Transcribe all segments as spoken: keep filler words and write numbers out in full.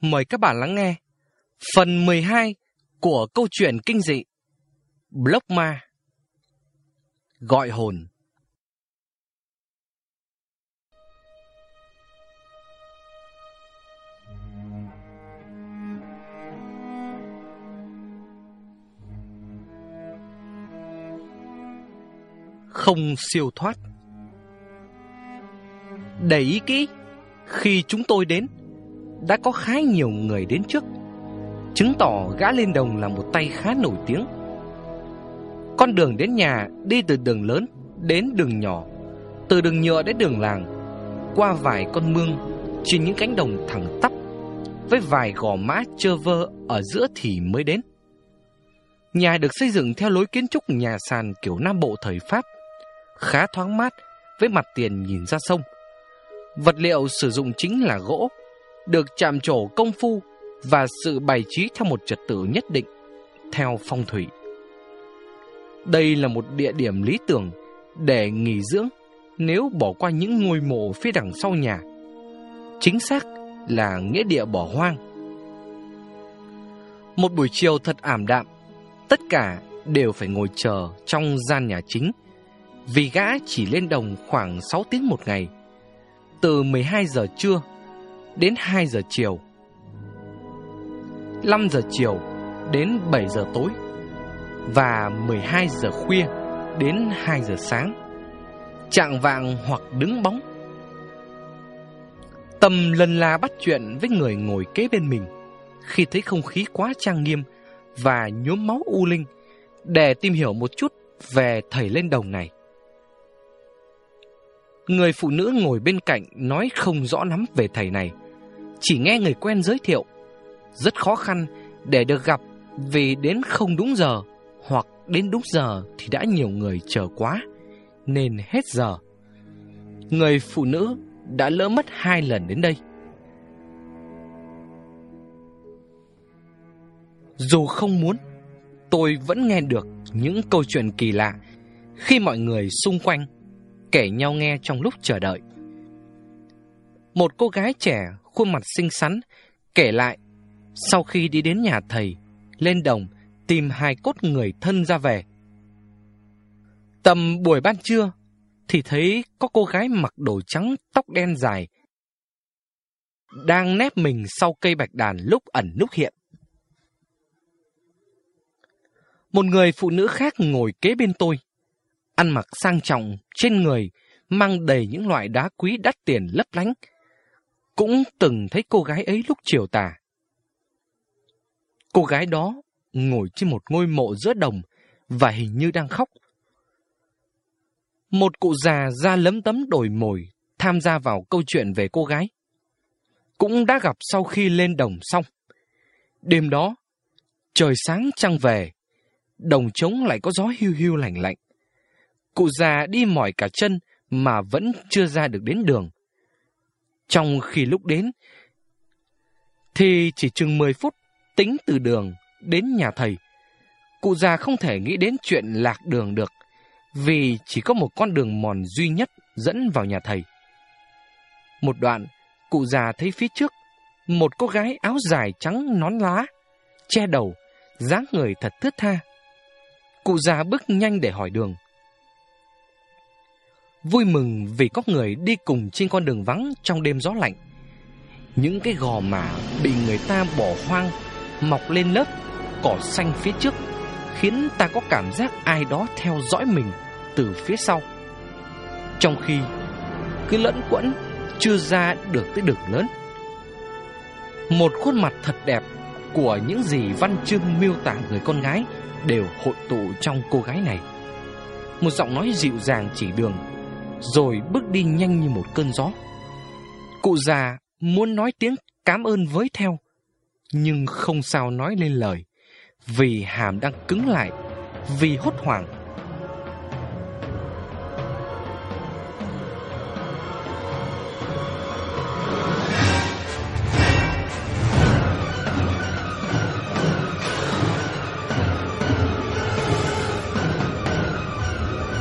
Mời các bạn lắng nghe phần mười hai của câu chuyện kinh dị Block Ma Gọi hồn. Không siêu thoát. Để ý kỹ, khi chúng tôi đến, đã có khá nhiều người đến trước, chứng tỏ gã lên đồng là một tay khá nổi tiếng. Con đường đến nhà đi từ đường lớn đến đường nhỏ, từ đường nhựa đến đường làng, qua vài con mương, trên những cánh đồng thẳng tắp, với vài gò mã trơ vơ ở giữa thì mới đến. Nhà được xây dựng theo lối kiến trúc nhà sàn kiểu Nam Bộ thời Pháp, khá thoáng mát, với mặt tiền nhìn ra sông. Vật liệu sử dụng chính là gỗ, được chạm trổ công phu và sự bày trí theo một trật tự nhất định, theo phong thủy. Đây là một địa điểm lý tưởng để nghỉ dưỡng nếu bỏ qua những ngôi mộ phía đằng sau nhà. Chính xác là nghĩa địa bỏ hoang. Một buổi chiều thật ảm đạm, tất cả đều phải ngồi chờ trong gian nhà chính, vì gã chỉ lên đồng khoảng sáu tiếng một ngày, từ mười hai giờ trưa đến hai giờ chiều, năm giờ chiều đến bảy giờ tối, và mười hai giờ khuya đến hai giờ sáng, chạng vạng hoặc đứng bóng. Tâm lần la bắt chuyện với người ngồi kế bên mình khi thấy không khí quá trang nghiêm và nhuốm máu u linh, để tìm hiểu một chút về thầy lên đồng này. Người phụ nữ ngồi bên cạnh nói không rõ lắm về thầy này, chỉ nghe người quen giới thiệu. Rất khó khăn để được gặp, vì đến không đúng giờ hoặc đến đúng giờ thì đã nhiều người chờ quá, nên hết giờ. Người phụ nữ đã lỡ mất hai lần đến đây. Dù không muốn, tôi vẫn nghe được những câu chuyện kỳ lạ khi mọi người xung quanh kể nhau nghe trong lúc chờ đợi. Một cô gái trẻ khuôn mặt xinh xắn kể lại, sau khi đi đến nhà thầy lên đồng tìm hài cốt người thân ra về, tầm buổi ban trưa thì thấy có cô gái mặc đồ trắng, tóc đen dài, đang nép mình sau cây bạch đàn lúc ẩn lúc hiện. Một người phụ nữ khác ngồi kế bên tôi, ăn mặc sang trọng, trên người mang đầy những loại đá quý đắt tiền lấp lánh, cũng từng thấy cô gái ấy lúc chiều tà. Cô gái đó ngồi trên một ngôi mộ giữa đồng và hình như đang khóc. Một cụ già da lấm tấm đồi mồi tham gia vào câu chuyện về cô gái, cũng đã gặp sau khi lên đồng xong. Đêm đó, trời sáng trăng về, đồng trống lại có gió hiu hiu lạnh lạnh. Cụ già đi mỏi cả chân mà vẫn chưa ra được đến đường. Trong khi lúc đến thì chỉ chừng mười phút tính từ đường đến nhà thầy. Cụ già không thể nghĩ đến chuyện lạc đường được, vì chỉ có một con đường mòn duy nhất dẫn vào nhà thầy. Một đoạn, cụ già thấy phía trước một cô gái áo dài trắng nón lá, che đầu, dáng người thật thướt tha. Cụ già bước nhanh để hỏi đường. Vui mừng vì có người đi cùng trên con đường vắng trong đêm gió lạnh. Những cái gò mả bị người ta bỏ hoang mọc lên lớp cỏ xanh phía trước, khiến ta có cảm giác ai đó theo dõi mình từ phía sau, trong khi cứ lẫn quẫn chưa ra được tới đường lớn. Một khuôn mặt thật đẹp của những gì văn chương miêu tả người con gái đều hội tụ trong cô gái này. Một giọng nói dịu dàng chỉ đường, rồi bước đi nhanh như một cơn gió. Cụ già muốn nói tiếng cảm ơn với theo, nhưng không sao nói lên lời, vì hàm đang cứng lại, vì hốt hoảng.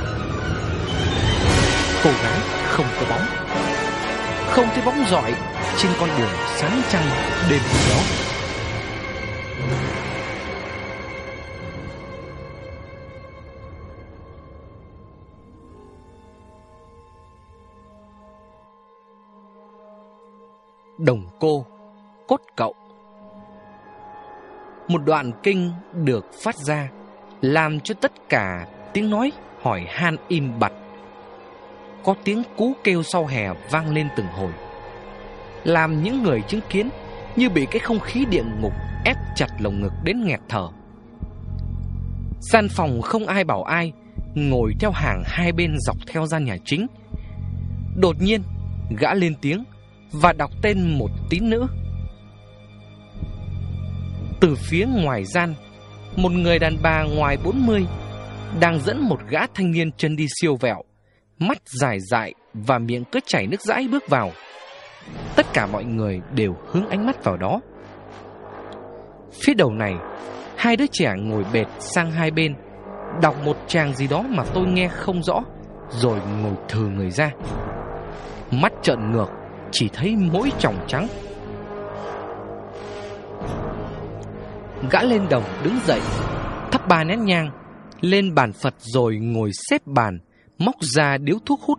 Cô gái không có bóng, không thấy bóng rọi trên con đường sáng trăng đêm đó. Đồng Cô, Cốt Cậu. Một đoạn kinh được phát ra, làm cho tất cả tiếng nói hỏi han im bặt. Có tiếng cú kêu sau hè vang lên từng hồi, làm những người chứng kiến như bị cái không khí địa ngục ép chặt lồng ngực đến nghẹt thở. Gian phòng không ai bảo ai, ngồi theo hàng hai bên dọc theo gian nhà chính. Đột nhiên gã lên tiếng và đọc tên một tín nữ. Từ phía ngoài gian, một người đàn bà ngoài bốn mươi đang dẫn một gã thanh niên chân đi siêu vẹo, mắt dài dại và miệng cứ chảy nước dãi bước vào. Tất cả mọi người đều hướng ánh mắt vào đó. Phía đầu này, hai đứa trẻ ngồi bệt sang hai bên, đọc một tràng gì đó mà tôi nghe không rõ, rồi ngồi thừ người ra. Mắt trợn ngược, chỉ thấy mỗi tròng trắng. Gã lên đồng đứng dậy, thắp ba nén nhang lên bàn Phật, rồi ngồi xếp bàn, móc ra điếu thuốc hút.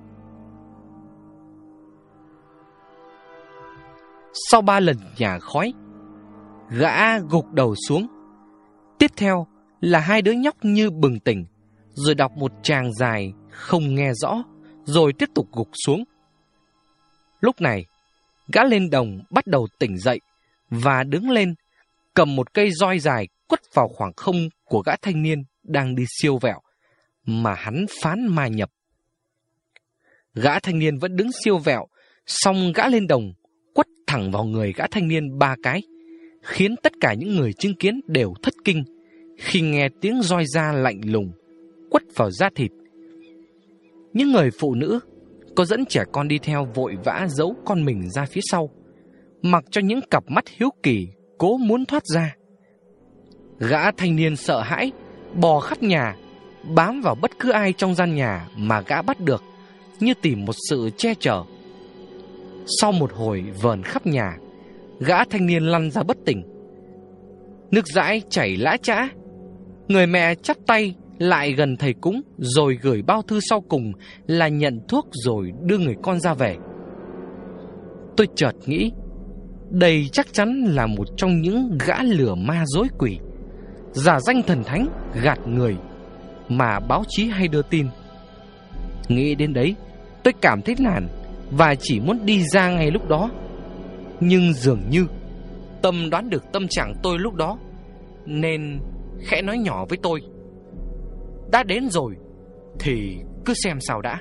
Sau ba lần nhả khói, gã gục đầu xuống. Tiếp theo là hai đứa nhóc như bừng tỉnh, rồi đọc một tràng dài không nghe rõ, rồi tiếp tục gục xuống. Lúc này, gã lên đồng bắt đầu tỉnh dậy và đứng lên, cầm một cây roi dài quất vào khoảng không của gã thanh niên đang đi siêu vẹo mà hắn phán ma nhập. Gã thanh niên vẫn đứng siêu vẹo, song gã lên đồng quất thẳng vào người gã thanh niên ba cái, khiến tất cả những người chứng kiến đều thất kinh khi nghe tiếng roi da lạnh lùng quất vào da thịt. Những người phụ nữ có dẫn trẻ con đi theo vội vã giấu con mình ra phía sau, mặc cho những cặp mắt hiếu kỳ cố muốn thoát ra. Gã thanh niên sợ hãi bò khắp nhà, bám vào bất cứ ai trong gian nhà mà gã bắt được, như tìm một sự che chở. Sau một hồi vờn khắp nhà, gã thanh niên lăn ra bất tỉnh. Nước dãi chảy lã chã. Người mẹ chắp tay lại gần thầy cúng, rồi gửi bao thư sau cùng là nhận thuốc rồi đưa người con ra về. Tôi chợt nghĩ, đây chắc chắn là một trong những gã lừa ma dối quỷ, giả danh thần thánh gạt người mà báo chí hay đưa tin. Nghĩ đến đấy, tôi cảm thấy nản và chỉ muốn đi ra ngay lúc đó. Nhưng dường như Tâm đoán được tâm trạng tôi lúc đó, nên khẽ nói nhỏ với tôi: đã đến rồi thì cứ xem sao đã.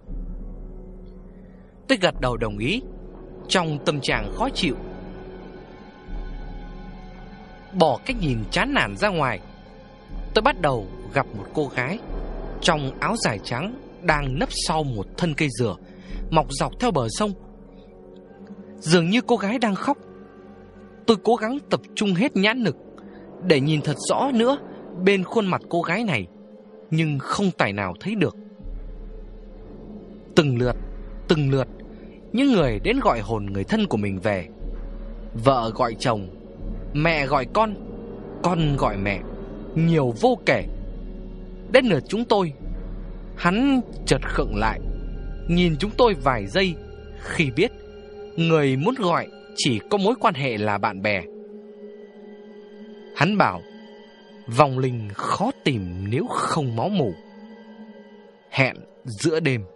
Tôi gật đầu đồng ý, trong tâm trạng khó chịu. Bỏ cách nhìn chán nản ra ngoài, tôi bắt đầu gặp một cô gái trong áo dài trắng đang nấp sau một thân cây dừa mọc dọc theo bờ sông. Dường như cô gái đang khóc. Tôi cố gắng tập trung hết nhãn lực để nhìn thật rõ nữa bên khuôn mặt cô gái này, nhưng không tài nào thấy được. Từng lượt, từng lượt, những người đến gọi hồn người thân của mình về. Vợ gọi chồng, mẹ gọi con, con gọi mẹ, nhiều vô kể. Đến lượt chúng tôi. Hắn chợt khựng lại, nhìn chúng tôi vài giây khi biết người muốn gọi chỉ có mối quan hệ là bạn bè. Hắn bảo vong linh khó tìm nếu không máu mủ. Hẹn giữa đêm.